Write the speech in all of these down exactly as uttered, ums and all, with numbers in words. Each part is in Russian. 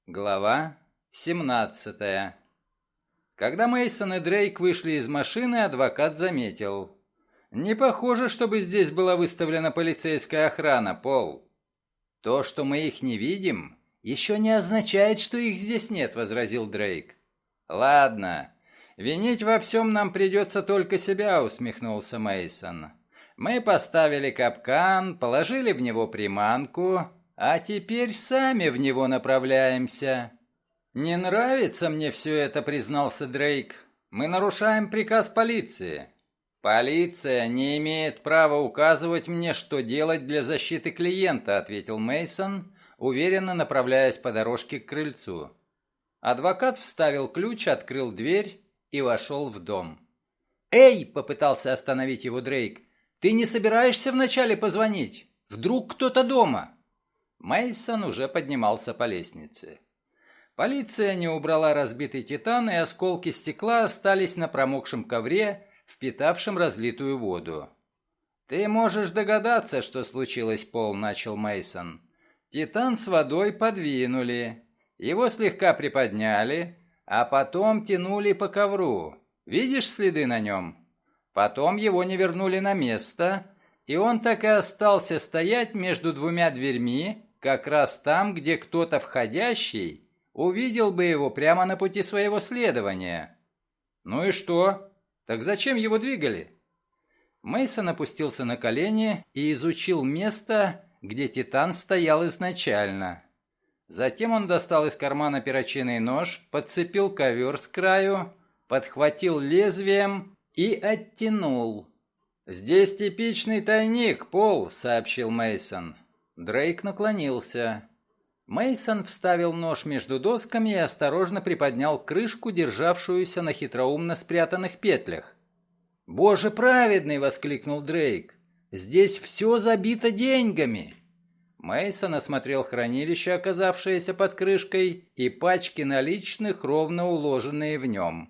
Глава семнадцатая. Когда Мейсон и Дрейк вышли из машины, адвокат заметил: «Не похоже, чтобы здесь была выставлена полицейская охрана, Пол». «То, что мы их не видим, еще не означает, что их здесь нет», — возразил Дрейк. «Ладно, винить во всем нам придется только себя», — усмехнулся Мейсон. «Мы поставили капкан, положили в него приманку, а теперь сами в него направляемся». «Не нравится мне все это», — признался Дрейк. «Мы нарушаем приказ полиции. Полиция не имеет права указывать мне, что делать для защиты клиента», — ответил Мейсон, уверенно направляясь по дорожке к крыльцу. Адвокат вставил ключ, открыл дверь и вошел в дом. «Эй!» — попытался остановить его Дрейк. «Ты не собираешься вначале позвонить? Вдруг кто-то дома?» Мейсон уже поднимался по лестнице. Полиция не убрала разбитый титан, и осколки стекла остались на промокшем ковре, впитавшем разлитую воду. «Ты можешь догадаться, что случилось, Пол», — начал Мейсон. «Титан с водой подвинули, его слегка приподняли, а потом тянули по ковру. Видишь следы на нем? Потом его не вернули на место, и он так и остался стоять между двумя дверьми, как раз там, где кто-то входящий увидел бы его прямо на пути своего следования». «Ну и что? Так зачем его двигали?» Мейсон опустился на колени и изучил место, где титан стоял изначально. Затем он достал из кармана перочинный нож, подцепил ковер с краю, подхватил лезвием и оттянул. «Здесь типичный тайник, Пол», — сообщил Мейсон. Дрейк наклонился. Мейсон вставил нож между досками и осторожно приподнял крышку, державшуюся на хитроумно спрятанных петлях. «Боже праведный!» — воскликнул Дрейк. «Здесь все забито деньгами!» Мейсон осмотрел хранилище, оказавшееся под крышкой, и пачки наличных, ровно уложенные в нем.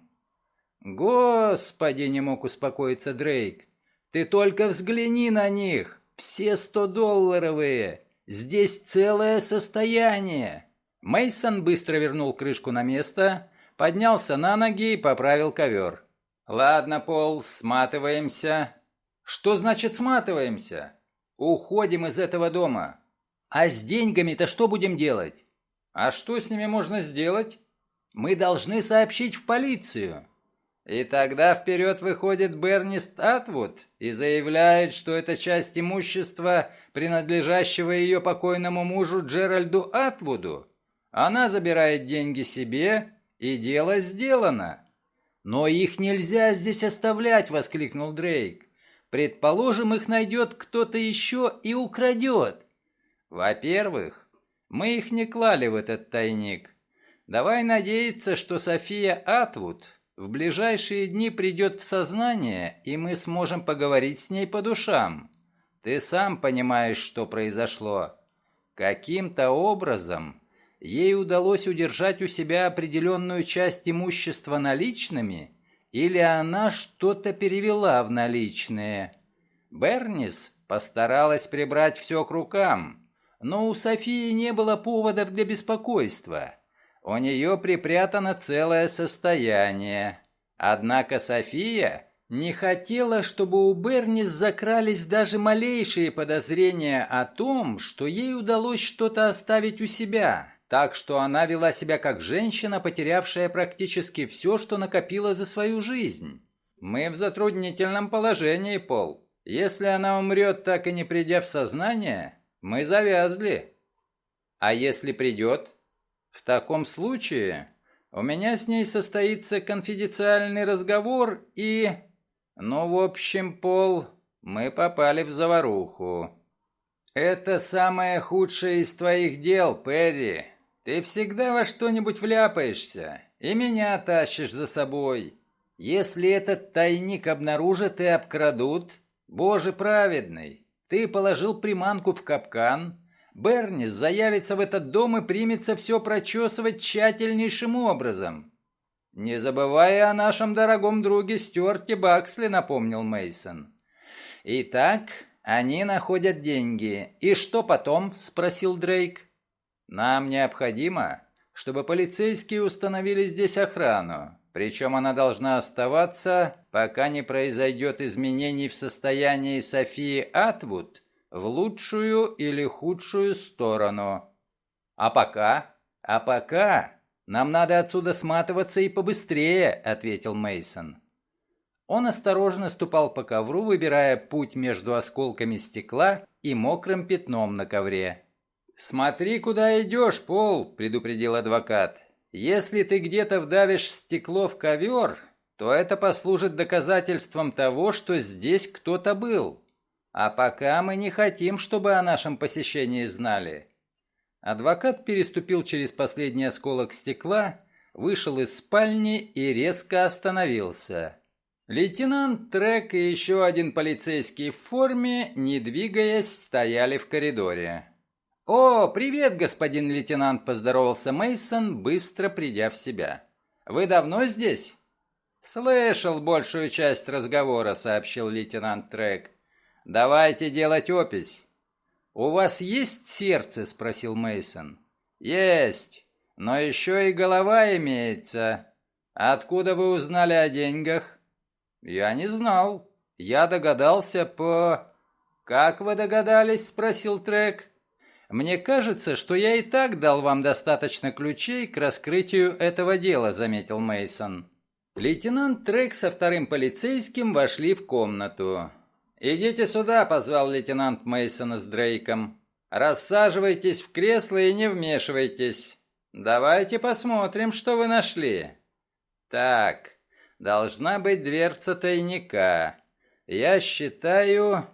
«Господи!» — не мог успокоиться Дрейк. «Ты только взгляни на них! Все стодолларовые! Здесь целое состояние!» Мейсон быстро вернул крышку на место, поднялся на ноги и поправил ковер. «Ладно, Пол, сматываемся». «Что значит сматываемся?» «Уходим из этого дома». «А с деньгами-то что будем делать?» «А что с ними можно сделать?» «Мы должны сообщить в полицию». И тогда вперед выходит Бернист Атвуд и заявляет, что это часть имущества, принадлежащего ее покойному мужу Джеральду Атвуду. Она забирает деньги себе, и дело сделано. «Но их нельзя здесь оставлять!» — воскликнул Дрейк. «Предположим, их найдет кто-то еще и украдет». «Во-первых, мы их не клали в этот тайник. Давай надеяться, что София Атвуд в ближайшие дни придет в сознание, и мы сможем поговорить с ней по душам. Ты сам понимаешь, что произошло. Каким-то образом ей удалось удержать у себя определенную часть имущества наличными, или она что-то перевела в наличные. Бернис постаралась прибрать все к рукам, но у Софии не было поводов для беспокойства. У нее припрятано целое состояние. Однако София не хотела, чтобы у Бернис закрались даже малейшие подозрения о том, что ей удалось что-то оставить у себя. Так что она вела себя как женщина, потерявшая практически все, что накопила за свою жизнь. Мы в затруднительном положении, Пол. Если она умрет, так и не придя в сознание, мы завязли. А если придет? В таком случае у меня с ней состоится конфиденциальный разговор и... Ну, в общем, Пол, мы попали в заваруху. Это самое худшее из твоих дел, Перри. Ты всегда во что-нибудь вляпаешься и меня тащишь за собой. Если этот тайник обнаружат и обкрадут, Боже праведный, ты положил приманку в капкан, Бернис заявится в этот дом и примется все прочесывать тщательнейшим образом. Не забывая о нашем дорогом друге Стюарте Баксли, напомнил Мейсон. Итак, они находят деньги. И что потом? Спросил Дрейк. Нам необходимо чтобы полицейские установили здесь охрану. Причем она должна оставаться, пока не произойдет изменений в состоянии Софии Атвуд в лучшую или худшую сторону. А пока? А пока нам надо отсюда сматываться и побыстрее, ответил Мейсон. Он осторожно ступал по ковру, выбирая путь между осколками стекла и мокрым пятном на ковре. «Смотри, куда идешь, Пол», — предупредил адвокат. «Если ты где-то вдавишь стекло в ковер, то это послужит доказательством того, что здесь кто-то был. А пока мы не хотим, чтобы о нашем посещении знали». Адвокат переступил через последний осколок стекла, вышел из спальни и резко остановился. Лейтенант Трек и еще один полицейский в форме, не двигаясь, стояли в коридоре. «О, привет, господин лейтенант», — поздоровался Мейсон, быстро придя в себя. «Вы давно здесь?» «Слышал большую часть разговора», — сообщил лейтенант Трек. «Давайте делать опись». «У вас есть сердце?» — спросил Мейсон. «Есть, но еще и голова имеется. Откуда вы узнали о деньгах?» «Я не знал. Я догадался по...» «Как вы догадались?» — спросил Трек. «Мне кажется, что я и так дал вам достаточно ключей к раскрытию этого дела», — заметил Мейсон. Лейтенант Трек со вторым полицейским вошли в комнату. «Идите сюда», — позвал лейтенант Мейсона с Дрейком. «Рассаживайтесь в кресло и не вмешивайтесь. Давайте посмотрим, что вы нашли». «Так, должна быть дверца тайника. Я считаю...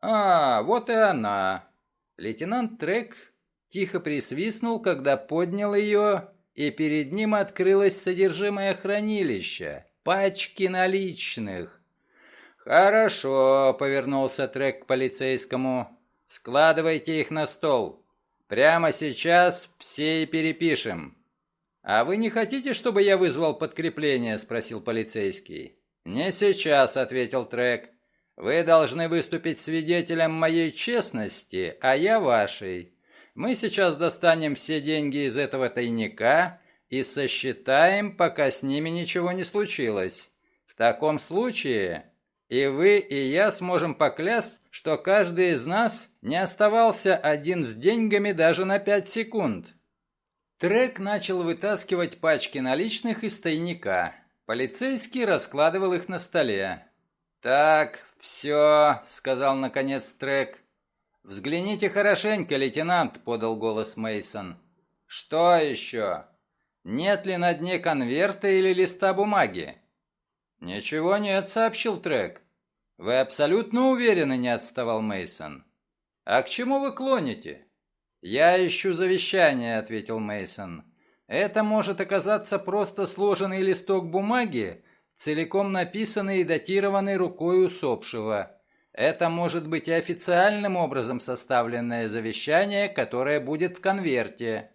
А, вот и она». Лейтенант Трек тихо присвистнул, когда поднял ее, и перед ним открылось содержимое хранилища, пачки наличных. «Хорошо», — повернулся Трек к полицейскому, — «складывайте их на стол. Прямо сейчас все и перепишем». «А вы не хотите, чтобы я вызвал подкрепление?» — спросил полицейский. «Не сейчас», — ответил Трек. «Вы должны выступить свидетелем моей честности, а я вашей. Мы сейчас достанем все деньги из этого тайника и сосчитаем, пока с ними ничего не случилось. В таком случае и вы, и я сможем поклясться, что каждый из нас не оставался один с деньгами даже на пять секунд». Трек начал вытаскивать пачки наличных из тайника. Полицейский раскладывал их на столе. «Так, все», — сказал наконец Трек. «Взгляните хорошенько, лейтенант», — подал голос Мейсон. «Что еще? Нет ли на дне конверта или листа бумаги?» «Ничего нет», — сообщил Трек. «Вы абсолютно уверены?» — не отставал Мейсон. «А к чему вы клоните?» «Я ищу завещание», — ответил Мейсон. «Это может оказаться просто сложенный листок бумаги, целиком написанный и датированный рукой усопшего. Это может быть и официальным образом составленное завещание, которое будет в конверте».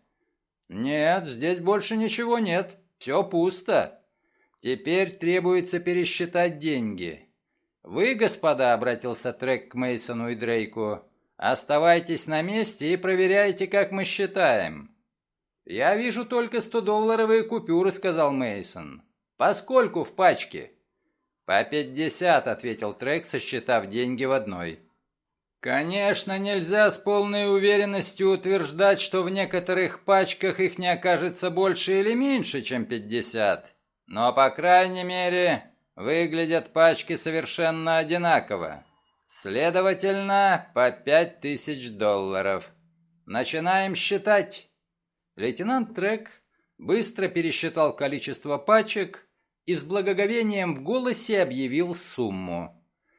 «Нет, здесь больше ничего нет. Все пусто. Теперь требуется пересчитать деньги». «Вы, господа», — обратился Трек к Мейсону и Дрейку, — «оставайтесь на месте и проверяйте, как мы считаем». «Я вижу только стодолларовые купюры», — сказал Мейсон. «Поскольку в пачке?» «По пятьдесят», — ответил Трек, сосчитав деньги в одной. «Конечно, нельзя с полной уверенностью утверждать, что в некоторых пачках их не окажется больше или меньше, чем пятьдесят. Но, по крайней мере, выглядят пачки совершенно одинаково. Следовательно, по пять тысяч долларов. Начинаем считать». Лейтенант Трек быстро пересчитал количество пачек и с благоговением в голосе объявил сумму.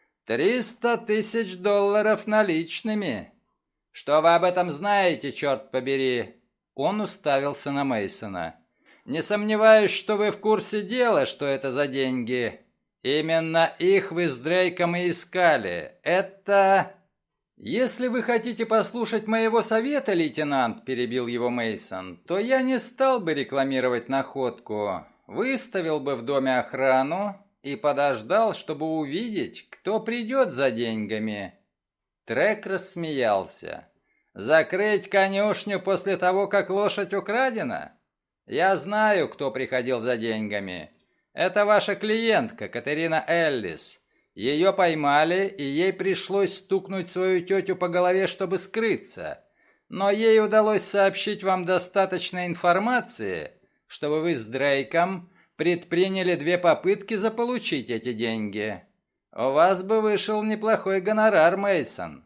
«Триста тысяч долларов наличными. Что вы об этом знаете, черт побери?» Он уставился на Мейсона. «Не сомневаюсь, что вы в курсе дела, что это за деньги. Именно их вы с Дрейком и искали. Это...» «Если вы хотите послушать моего совета, лейтенант», — перебил его Мейсон, — «то я не стал бы рекламировать находку. Выставил бы в доме охрану и подождал, чтобы увидеть, кто придет за деньгами». Трек рассмеялся. «Закрыть конюшню после того, как лошадь украдена? Я знаю, кто приходил за деньгами. Это ваша клиентка, Катерина Эллис. Ее поймали, и ей пришлось стукнуть свою тетю по голове, чтобы скрыться. Но ей удалось сообщить вам достаточно информации, чтобы вы с Дрейком предприняли две попытки заполучить эти деньги. У вас бы вышел неплохой гонорар, Мейсон.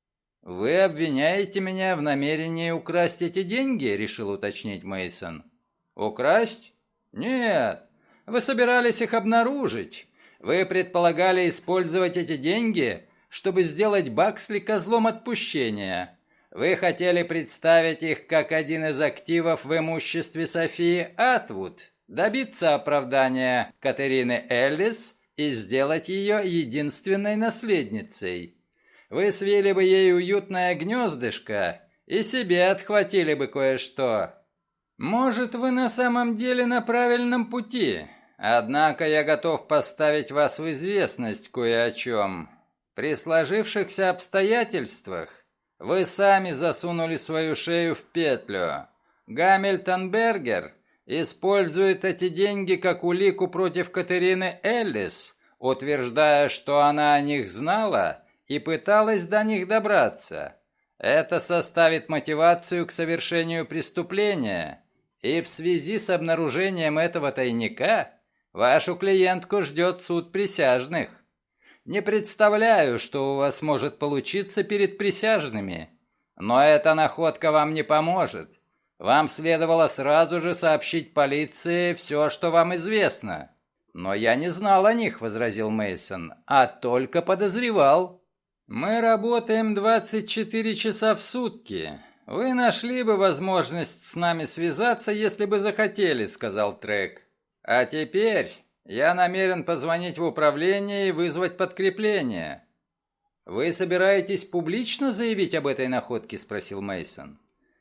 Вы обвиняете меня в намерении украсть эти деньги, решил уточнить Мейсон. Украсть? Нет. Вы собирались их обнаружить. Вы предполагали использовать эти деньги, чтобы сделать Баксли козлом отпущения. Вы хотели представить их как один из активов в имуществе Софии Атвуд, добиться оправдания Катерины Эллис и сделать ее единственной наследницей. Вы свили бы ей уютное гнездышко и себе отхватили бы кое-что. Может, вы на самом деле на правильном пути, однако я готов поставить вас в известность кое о чем. При сложившихся обстоятельствах вы сами засунули свою шею в петлю. Гамильтон Бергер использует эти деньги как улику против Катерины Эллис, утверждая, что она о них знала и пыталась до них добраться. Это составит мотивацию к совершению преступления, и в связи с обнаружением этого тайника вашу клиентку ждет суд присяжных. Не представляю, что у вас может получиться перед присяжными, но эта находка вам не поможет. Вам следовало сразу же сообщить полиции все, что вам известно. Но я не знал о них, возразил Мейсон, а только подозревал. Мы работаем двадцать четыре часа в сутки. Вы нашли бы возможность с нами связаться, если бы захотели, сказал Трек. А теперь я намерен позвонить в управление и вызвать подкрепление. Вы собираетесь публично заявить об этой находке, спросил Мейсон.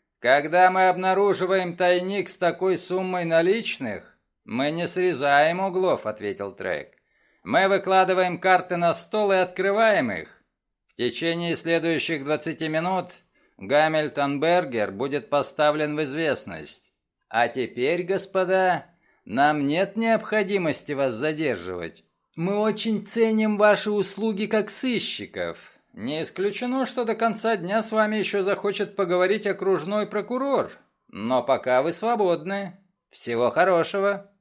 Когда мы обнаруживаем тайник с такой суммой наличных, мы не срезаем углов, ответил Трек. Мы выкладываем карты на стол и открываем их. В течение следующих двадцати минут Гамильтон Бергер будет поставлен в известность. А теперь, господа, нам нет необходимости вас задерживать. Мы очень ценим ваши услуги как сыщиков. Не исключено, что до конца дня с вами еще захочет поговорить окружной прокурор. Но пока вы свободны. Всего хорошего.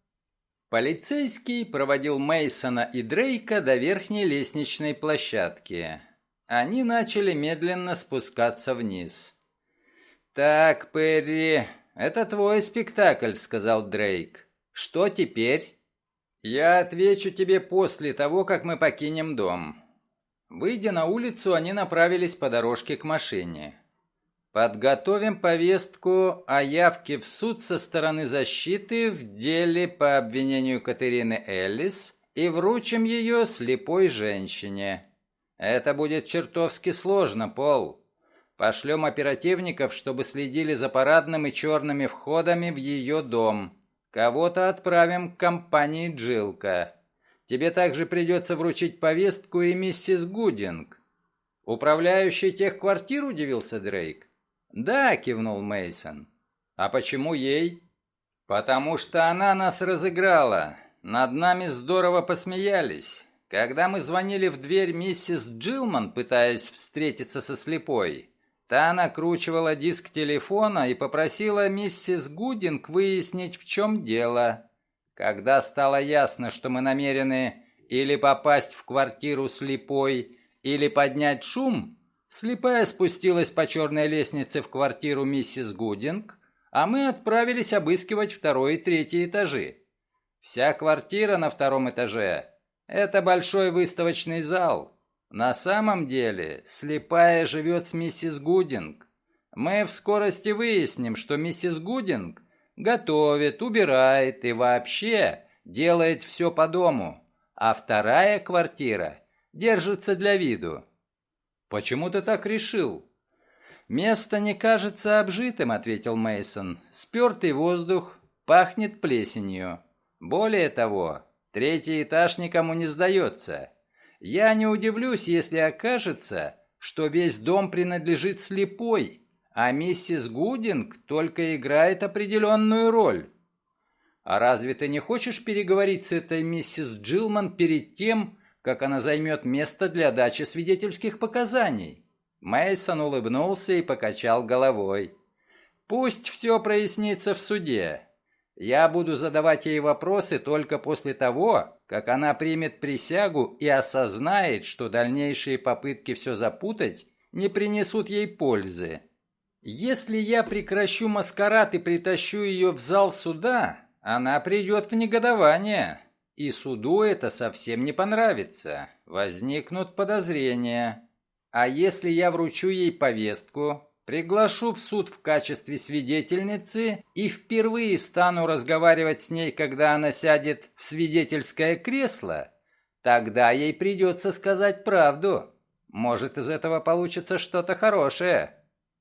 Полицейский проводил Мейсона и Дрейка до верхней лестничной площадки. Они начали медленно спускаться вниз. «Так, Перри, это твой спектакль», — сказал Дрейк. «Что теперь?» «Я отвечу тебе после того, как мы покинем дом». Выйдя на улицу, они направились по дорожке к машине. «Подготовим повестку о явке в суд со стороны защиты в деле по обвинению Катерины Эллис и вручим ее слепой женщине. Это будет чертовски сложно, Пол. Пошлем оперативников, чтобы следили за парадным и черными входами в ее дом. Кого-то отправим к компании Джилка. Тебе также придется вручить повестку и миссис Гудинг». «Управляющий техквартир?» – удивился Дрейк. «Да», – кивнул Мейсон. «А почему ей?» «Потому что она нас разыграла. Над нами здорово посмеялись. Когда мы звонили в дверь миссис Джилман, пытаясь встретиться со слепой, та накручивала диск телефона и попросила миссис Гудинг выяснить, в чем дело. Когда стало ясно, что мы намерены или попасть в квартиру слепой, или поднять шум, слепая спустилась по черной лестнице в квартиру миссис Гудинг, а мы отправились обыскивать второй и третий этажи. Вся квартира на втором этаже – это большой выставочный зал. На самом деле, слепая живет с миссис Гудинг. Мы в скорости выясним, что миссис Гудинг готовит, убирает и вообще делает все по дому, а вторая квартира держится для виду. «Почему ты так решил?» «Место не кажется обжитым», — ответил Мейсон. «Спертый воздух, пахнет плесенью. Более того, третий этаж никому не сдается. Я не удивлюсь, если окажется, что весь дом принадлежит слепой, а миссис Гудинг только играет определенную роль. А разве ты не хочешь переговорить с этой миссис Джилман перед тем, как она займет место для дачи свидетельских показаний?» Мейсон улыбнулся и покачал головой. «Пусть все прояснится в суде. Я буду задавать ей вопросы только после того, как она примет присягу и осознает, что дальнейшие попытки все запутать не принесут ей пользы. Если я прекращу маскарад и притащу ее в зал суда, она придет в негодование, и суду это совсем не понравится. Возникнут подозрения. А если я вручу ей повестку, приглашу в суд в качестве свидетельницы и впервые стану разговаривать с ней, когда она сядет в свидетельское кресло, тогда ей придется сказать правду. Может, из этого получится что-то хорошее».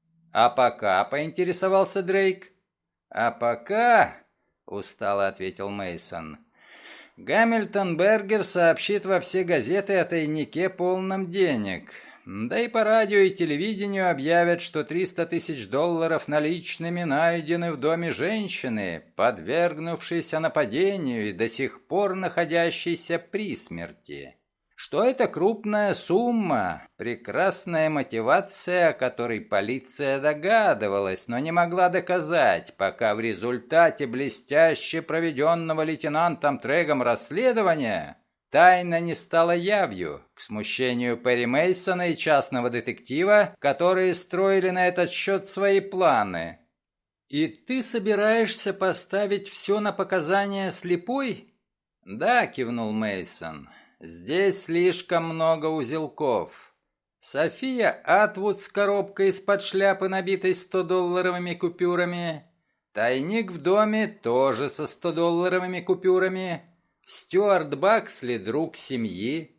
«А пока?» — поинтересовался Дрейк. «А пока...» — устало ответил Мейсон. «Гамильтон Бергер сообщит во все газеты о тайнике, полном денег. Да и по радио и телевидению объявят, что триста тысяч долларов наличными найдены в доме женщины, подвергнувшейся нападению и до сих пор находящейся при смерти. Что это крупная сумма, прекрасная мотивация, о которой полиция догадывалась, но не могла доказать, пока в результате блестяще проведенного лейтенантом Трегом расследования тайна не стала явью, к смущению Перри Мейсона и частного детектива, которые строили на этот счет свои планы. И ты собираешься поставить все на показания слепой?» «Да», — кивнул Мейсон. «Здесь слишком много узелков. София Атвуд с коробкой из-под шляпы, набитой сто-долларовыми купюрами. Тайник в доме тоже со сто-долларовыми купюрами. Стюарт Баксли, друг семьи.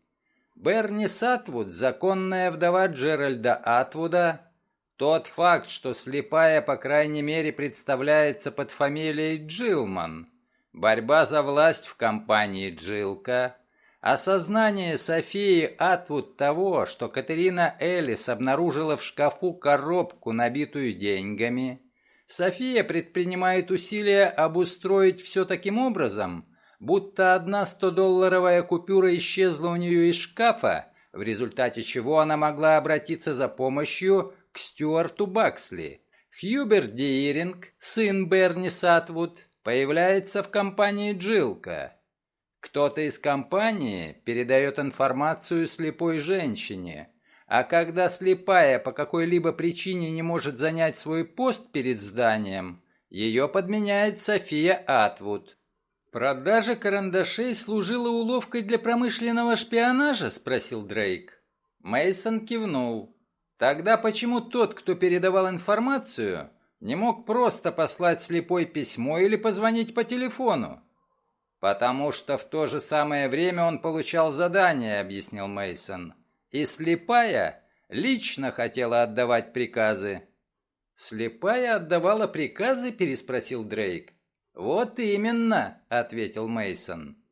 Бернис Атвуд, законная вдова Джеральда Атвуда. Тот факт, что слепая, по крайней мере, представляется под фамилией Джилман. Борьба за власть в компании Джилка. Осознание Софии Атвуд того, что Катерина Эллис обнаружила в шкафу коробку, набитую деньгами. София предпринимает усилия обустроить все таким образом, будто одна сто-долларовая купюра исчезла у нее из шкафа, в результате чего она могла обратиться за помощью к Стюарту Баксли. Хьюберт Дииринг, сын Бернис Атвуд, появляется в компании Джилка. Кто-то из компании передает информацию слепой женщине, а когда слепая по какой-либо причине не может занять свой пост перед зданием, ее подменяет София Атвуд. «Продажа карандашей служила уловкой для промышленного шпионажа?» — спросил Дрейк. Мейсон кивнул. «Тогда почему тот, кто передавал информацию, не мог просто послать слепой письмо или позвонить по телефону?» «Потому что в то же самое время он получал задание», — объяснил Мейсон. «И слепая лично хотела отдавать приказы». «Слепая отдавала приказы?» — переспросил Дрейк. «Вот именно», — ответил Мейсон.